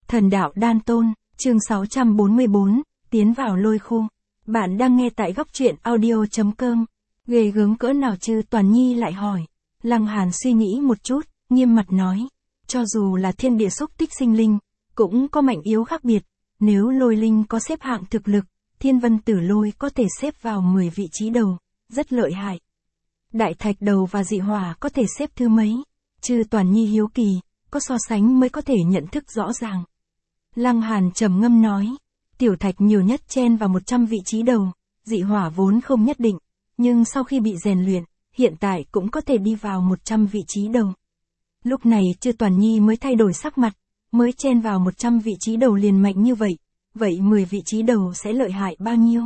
Thần đạo đan tôn, chương 644, tiến vào lôi khu. Bạn đang nghe tại góc truyện audio.com. Ghê gớm cỡ nào chứ, Toàn Nhi lại hỏi. Lăng Hàn suy nghĩ một chút, nghiêm mặt nói. Cho dù là thiên địa xúc tích sinh linh, cũng có mạnh yếu khác biệt. Nếu lôi linh có xếp hạng thực lực, thiên vân tử lôi có thể xếp vào 10 vị trí đầu, rất lợi hại. Đại thạch đầu và dị hỏa có thể xếp thứ mấy? Chứ Toàn Nhi hiếu kỳ, có so sánh mới có thể nhận thức rõ ràng. Lăng Hàn trầm ngâm nói, tiểu thạch nhiều nhất chen vào 100 vị trí đầu, dị hỏa vốn không nhất định, nhưng sau khi bị rèn luyện, hiện tại cũng có thể đi vào 100 vị trí đầu. Lúc này Chư Toàn Nhi mới thay đổi sắc mặt, mới chen vào 100 vị trí đầu liền mạnh như vậy, vậy 10 vị trí đầu sẽ lợi hại bao nhiêu?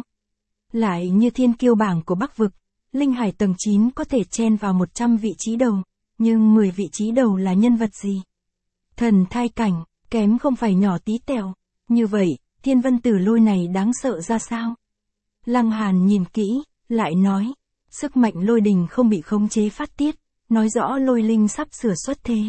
Lại như thiên kiêu bảng của Bắc Vực, Linh Hải tầng 9 có thể chen vào 100 vị trí đầu, nhưng 10 vị trí đầu là nhân vật gì? Thần thai cảnh, kém không phải nhỏ tí tẹo, như vậy, thiên vân tử lôi này đáng sợ ra sao? Lăng Hàn nhìn kỹ, lại nói, sức mạnh lôi đình không bị khống chế phát tiết, nói rõ lôi linh sắp sửa xuất thế.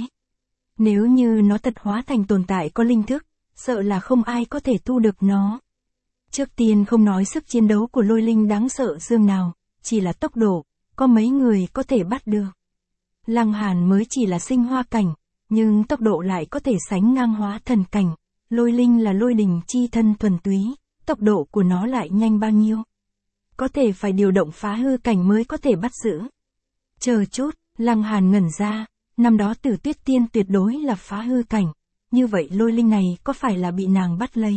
Nếu như nó thật hóa thành tồn tại có linh thức, sợ là không ai có thể tu được nó. Trước tiên không nói sức chiến đấu của lôi linh đáng sợ dương nào, chỉ là tốc độ, có mấy người có thể bắt được. Lăng Hàn mới chỉ là sinh hoa cảnh, nhưng tốc độ lại có thể sánh ngang hóa thần cảnh. Lôi linh là lôi đình chi thân thuần túy, tốc độ của nó lại nhanh bao nhiêu? Có thể phải điều động phá hư cảnh mới có thể bắt giữ. Chờ chút, Lăng Hàn ngẩn ra, năm đó Tử Tuyết Tiên tuyệt đối là phá hư cảnh, như vậy lôi linh này có phải là bị nàng bắt lấy?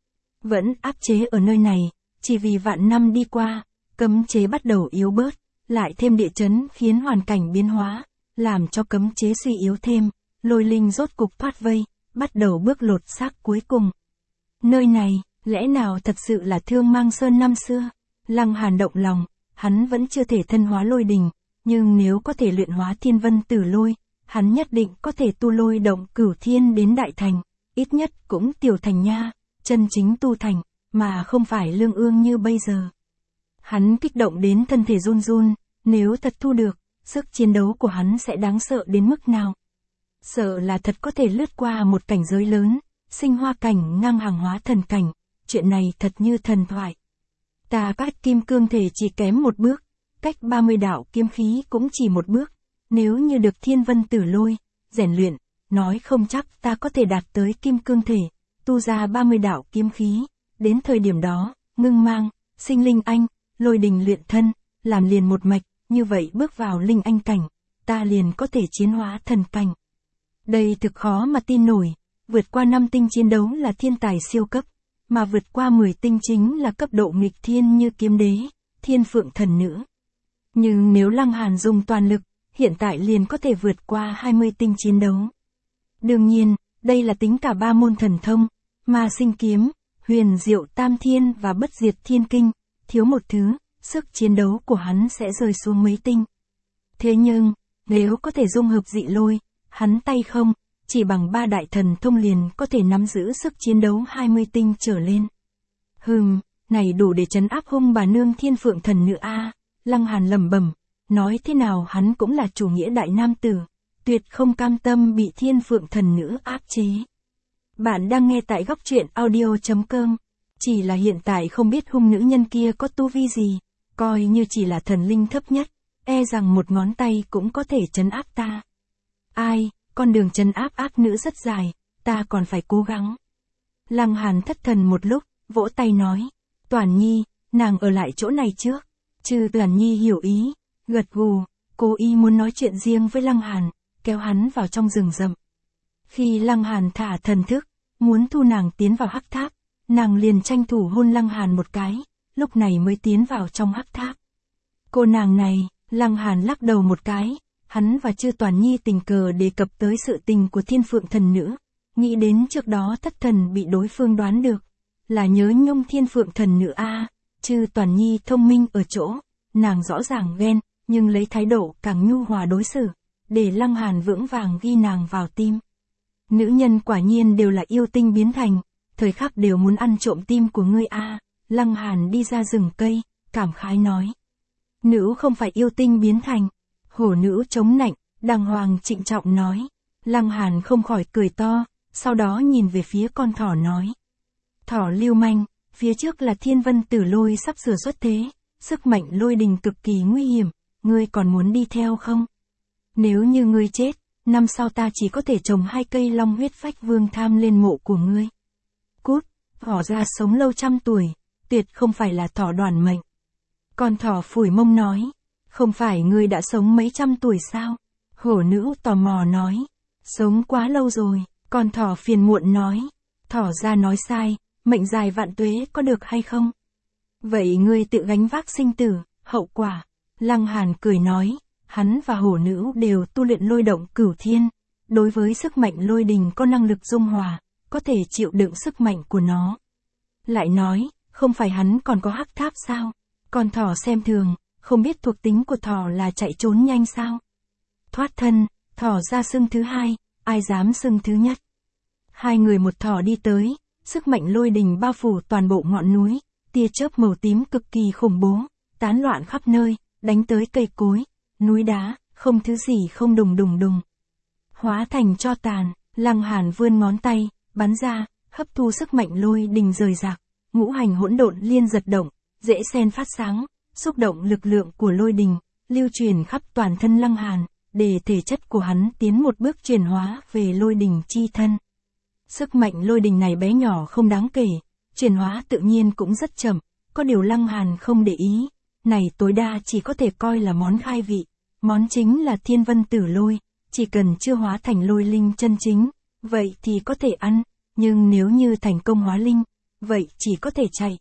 Vẫn áp chế ở nơi này, chỉ vì vạn năm đi qua, cấm chế bắt đầu yếu bớt, lại thêm địa chấn khiến hoàn cảnh biến hóa, làm cho cấm chế suy yếu thêm, lôi linh rốt cục thoát vây, bắt đầu bước lột xác cuối cùng. Nơi này, lẽ nào thật sự là Thương Mang Sơn năm xưa? Lăng Hàn động lòng, hắn vẫn chưa thể thân hóa lôi đình, nhưng nếu có thể luyện hóa thiên vân tử lôi, hắn nhất định có thể tu lôi động cửu thiên đến đại thành, ít nhất cũng tiểu thành nha, chân chính tu thành, mà không phải lương ương như bây giờ. Hắn kích động đến thân thể run run, nếu thật thu được, sức chiến đấu của hắn sẽ đáng sợ đến mức nào? Sợ là thật có thể lướt qua một cảnh giới lớn, sinh hoa cảnh ngang hàng hóa thần cảnh, chuyện này thật như thần thoại. Ta cách kim cương thể chỉ kém một bước, cách 30 đạo kiếm khí cũng chỉ một bước, nếu như được thiên vân tử lôi, rèn luyện, nói không chắc ta có thể đạt tới kim cương thể, tu ra 30 đạo kiếm khí, đến thời điểm đó, ngưng mang, sinh linh anh, lôi đình luyện thân, làm liền một mạch, như vậy bước vào linh anh cảnh, ta liền có thể chiến hóa thần cảnh. Đây thực khó mà tin nổi, vượt qua 5 tinh chiến đấu là thiên tài siêu cấp, mà vượt qua 10 tinh chính là cấp độ nghịch thiên như kiếm đế, thiên phượng thần nữ. Nhưng nếu Lăng Hàn dùng toàn lực, hiện tại liền có thể vượt qua 20 tinh chiến đấu. Đương nhiên, đây là tính cả 3 môn thần thông, Ma Sinh Kiếm, Huyền Diệu Tam Thiên và Bất Diệt Thiên Kinh, thiếu một thứ, sức chiến đấu của hắn sẽ rơi xuống mấy tinh. Thế nhưng, nếu có thể dung hợp dị lôi, hắn tay không, chỉ bằng 3 đại thần thông liền có thể nắm giữ sức chiến đấu 20 tinh trở lên. Này đủ để trấn áp hung bà nương thiên phượng thần nữ a. Lăng Hàn lẩm bẩm, nói thế nào hắn cũng là chủ nghĩa đại nam tử, tuyệt không cam tâm bị thiên phượng thần nữ áp chế. Bạn đang nghe tại góc truyện audio.com, chỉ là hiện tại không biết hung nữ nhân kia có tu vi gì, coi như chỉ là thần linh thấp nhất, e rằng một ngón tay cũng có thể trấn áp ta. Ai, con đường trấn áp ác nữ rất dài, ta còn phải cố gắng. Lăng Hàn thất thần một lúc, vỗ tay nói, Toàn Nhi, nàng ở lại chỗ này trước. Chư Toàn Nhi hiểu ý, gật gù, cố ý muốn nói chuyện riêng với Lăng Hàn, kéo hắn vào trong rừng rậm. Khi Lăng Hàn thả thần thức, muốn thu nàng tiến vào hắc tháp, nàng liền tranh thủ hôn Lăng Hàn một cái, lúc này mới tiến vào trong hắc tháp. Cô nàng này, Lăng Hàn lắc đầu một cái, hắn và Chư Toàn Nhi tình cờ đề cập tới sự tình của thiên phượng thần nữ, nghĩ đến trước đó thất thần bị đối phương đoán được, là nhớ nhung thiên phượng thần nữ a. Chư Toàn Nhi thông minh ở chỗ, nàng rõ ràng ghen, nhưng lấy thái độ càng nhu hòa đối xử, để Lăng Hàn vững vàng ghi nàng vào tim. Nữ nhân quả nhiên đều là yêu tinh biến thành, thời khắc đều muốn ăn trộm tim của ngươi a. Lăng Hàn đi ra rừng cây, cảm khái nói. Nữ không phải yêu tinh biến thành, hổ nữ chống nạnh, đàng hoàng trịnh trọng nói. Lăng Hàn không khỏi cười to, sau đó nhìn về phía con thỏ nói. Thỏ lưu manh, phía trước là Thiên Vân Tử Lôi sắp sửa xuất thế, sức mạnh lôi đình cực kỳ nguy hiểm, ngươi còn muốn đi theo không? Nếu như ngươi chết, năm sau ta chỉ có thể trồng 2 cây long huyết phách vương tham lên mộ của ngươi. Cút, thỏ ra sống lâu trăm tuổi, tuyệt không phải là thỏ đoàn mệnh. Con thỏ phủi mông nói, không phải ngươi đã sống mấy trăm tuổi sao? Hổ nữ tò mò nói, sống quá lâu rồi, con thỏ phiền muộn nói, thỏ ra nói sai, mệnh dài vạn tuế có được hay không? Vậy ngươi tự gánh vác sinh tử, hậu quả. Lăng Hàn cười nói, hắn và hổ nữ đều tu luyện lôi động cửu thiên, đối với sức mạnh lôi đình có năng lực dung hòa, có thể chịu đựng sức mạnh của nó. Lại nói, không phải hắn còn có hắc tháp sao? Con thỏ xem thường, không biết thuộc tính của thỏ là chạy trốn nhanh sao? Thoát thân, thỏ ra xưng thứ hai, ai dám xưng thứ nhất. 2 người một thỏ đi tới, sức mạnh lôi đình bao phủ toàn bộ ngọn núi, tia chớp màu tím cực kỳ khủng bố, tán loạn khắp nơi, đánh tới cây cối, núi đá, không thứ gì không đùng đùng đùng. Hóa thành tro tàn, Lăng Hàn vươn ngón tay, bắn ra, hấp thu sức mạnh lôi đình rời rạc, ngũ hành hỗn độn liên giật động, dễ sen phát sáng, xúc động lực lượng của lôi đình, lưu truyền khắp toàn thân Lăng Hàn, để thể chất của hắn tiến một bước chuyển hóa về lôi đình chi thân. Sức mạnh lôi đình này bé nhỏ không đáng kể, chuyển hóa tự nhiên cũng rất chậm, có điều Lăng Hàn không để ý, này tối đa chỉ có thể coi là món khai vị, món chính là Thiên Vân Tử Lôi, chỉ cần chưa hóa thành lôi linh chân chính, vậy thì có thể ăn, nhưng nếu như thành công hóa linh, vậy chỉ có thể chạy.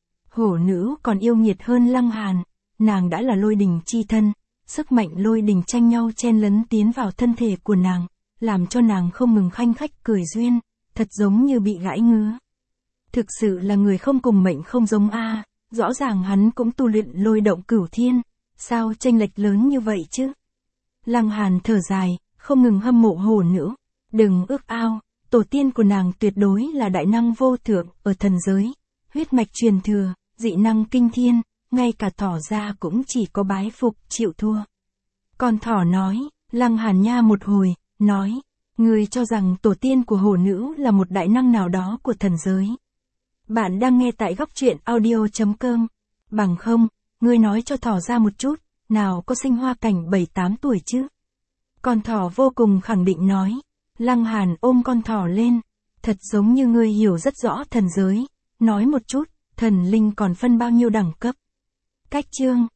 Hổ nữ còn yêu nghiệt hơn Lăng Hàn, nàng đã là lôi đình chi thân, sức mạnh lôi đình tranh nhau chen lấn tiến vào thân thể của nàng, làm cho nàng không ngừng khanh khách cười duyên, thật giống như bị gãi ngứa. Thực sự là người không cùng mệnh không giống a, rõ ràng hắn cũng tu luyện lôi động cửu thiên, sao chênh lệch lớn như vậy chứ? Lăng Hàn thở dài, không ngừng hâm mộ hổ nữ, đừng ước ao, tổ tiên của nàng tuyệt đối là đại năng vô thượng ở thần giới, huyết mạch truyền thừa, dị năng kinh thiên, ngay cả thỏ ra cũng chỉ có bái phục chịu thua. Con thỏ nói, Lăng Hàn nha một hồi, nói, ngươi cho rằng tổ tiên của hổ nữ là một đại năng nào đó của thần giới. Bạn đang nghe tại góc truyện audio.com, bằng không, ngươi nói cho thỏ ra một chút, nào có sinh hoa cảnh 7-8 tuổi chứ? Con thỏ vô cùng khẳng định nói, Lăng Hàn ôm con thỏ lên, thật giống như ngươi hiểu rất rõ thần giới, nói một chút, thần linh còn phân bao nhiêu đẳng cấp. Cách chương